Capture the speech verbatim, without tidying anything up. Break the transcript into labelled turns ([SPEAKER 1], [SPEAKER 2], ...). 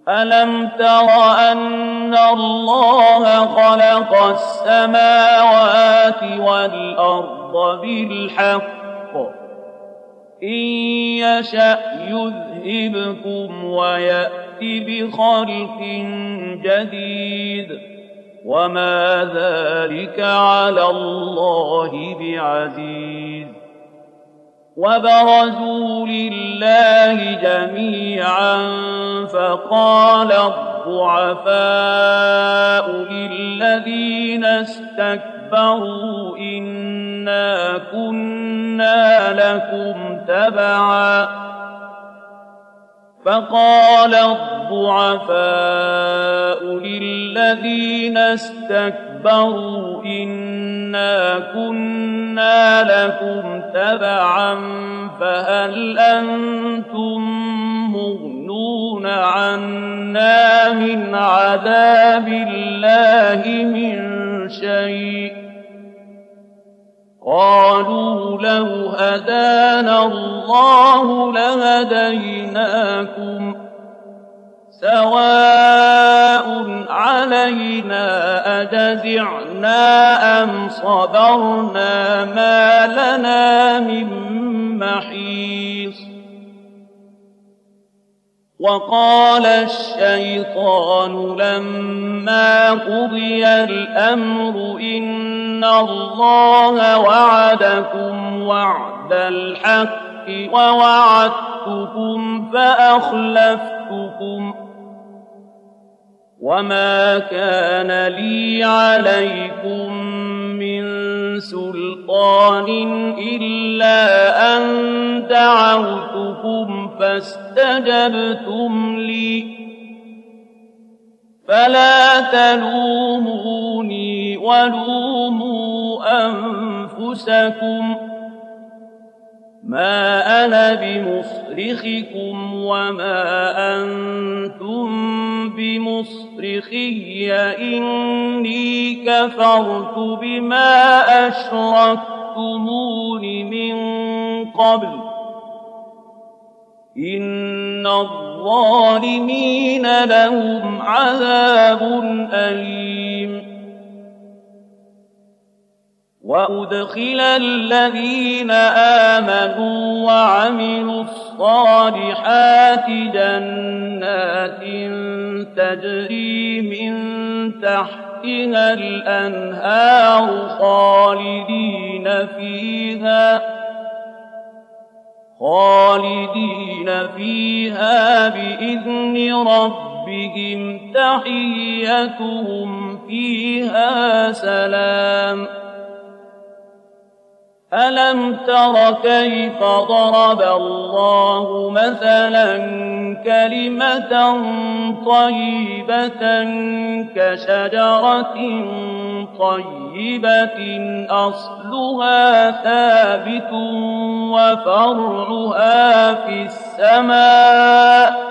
[SPEAKER 1] ألم تر أن الله خلق السماوات والأرض بالحق إن يشأ يذهبكم ويأت بخلق جديد وما ذلك على الله بعزيز وبرزوا لله جميعا فقال الضعفاء للذين استكبروا إنا كنا لكم تبعا فقال الضعفاء للذين استكبروا إنا كنا لكم تبعا فهل أنتم مغنون عنا من عذاب الله من شيء قالوا لو هدانا الله لهديناكم سواء علينا أجزعنا أم صبرنا ما لنا من محيص وقال الشيطان لما قضي الأمر إن الله وعدكم وعد الحق ووعدتكم فأخلفتكم وما كان لي عليكم من سلطان إلا أن دعوتكم فاستجبتم لي فلا تلوموني ولوموا أنفسكم ما أنا بمصرخكم وما أنتم بمصرخي إني كفرت بما أشركتمون من قبل إن الظالمين لهم عذاب أليم وأدخل الذين آمنوا وعملوا الصالحات جنات تجري من تحتها الأنهار خالدين فيها خالدين فيها بإذن ربهم تحيتهم فيها سلام ألم تر كيف ضرب الله مثلا كلمة طيبة كشجرة طيبة أصلها ثابت وفرعها في السماء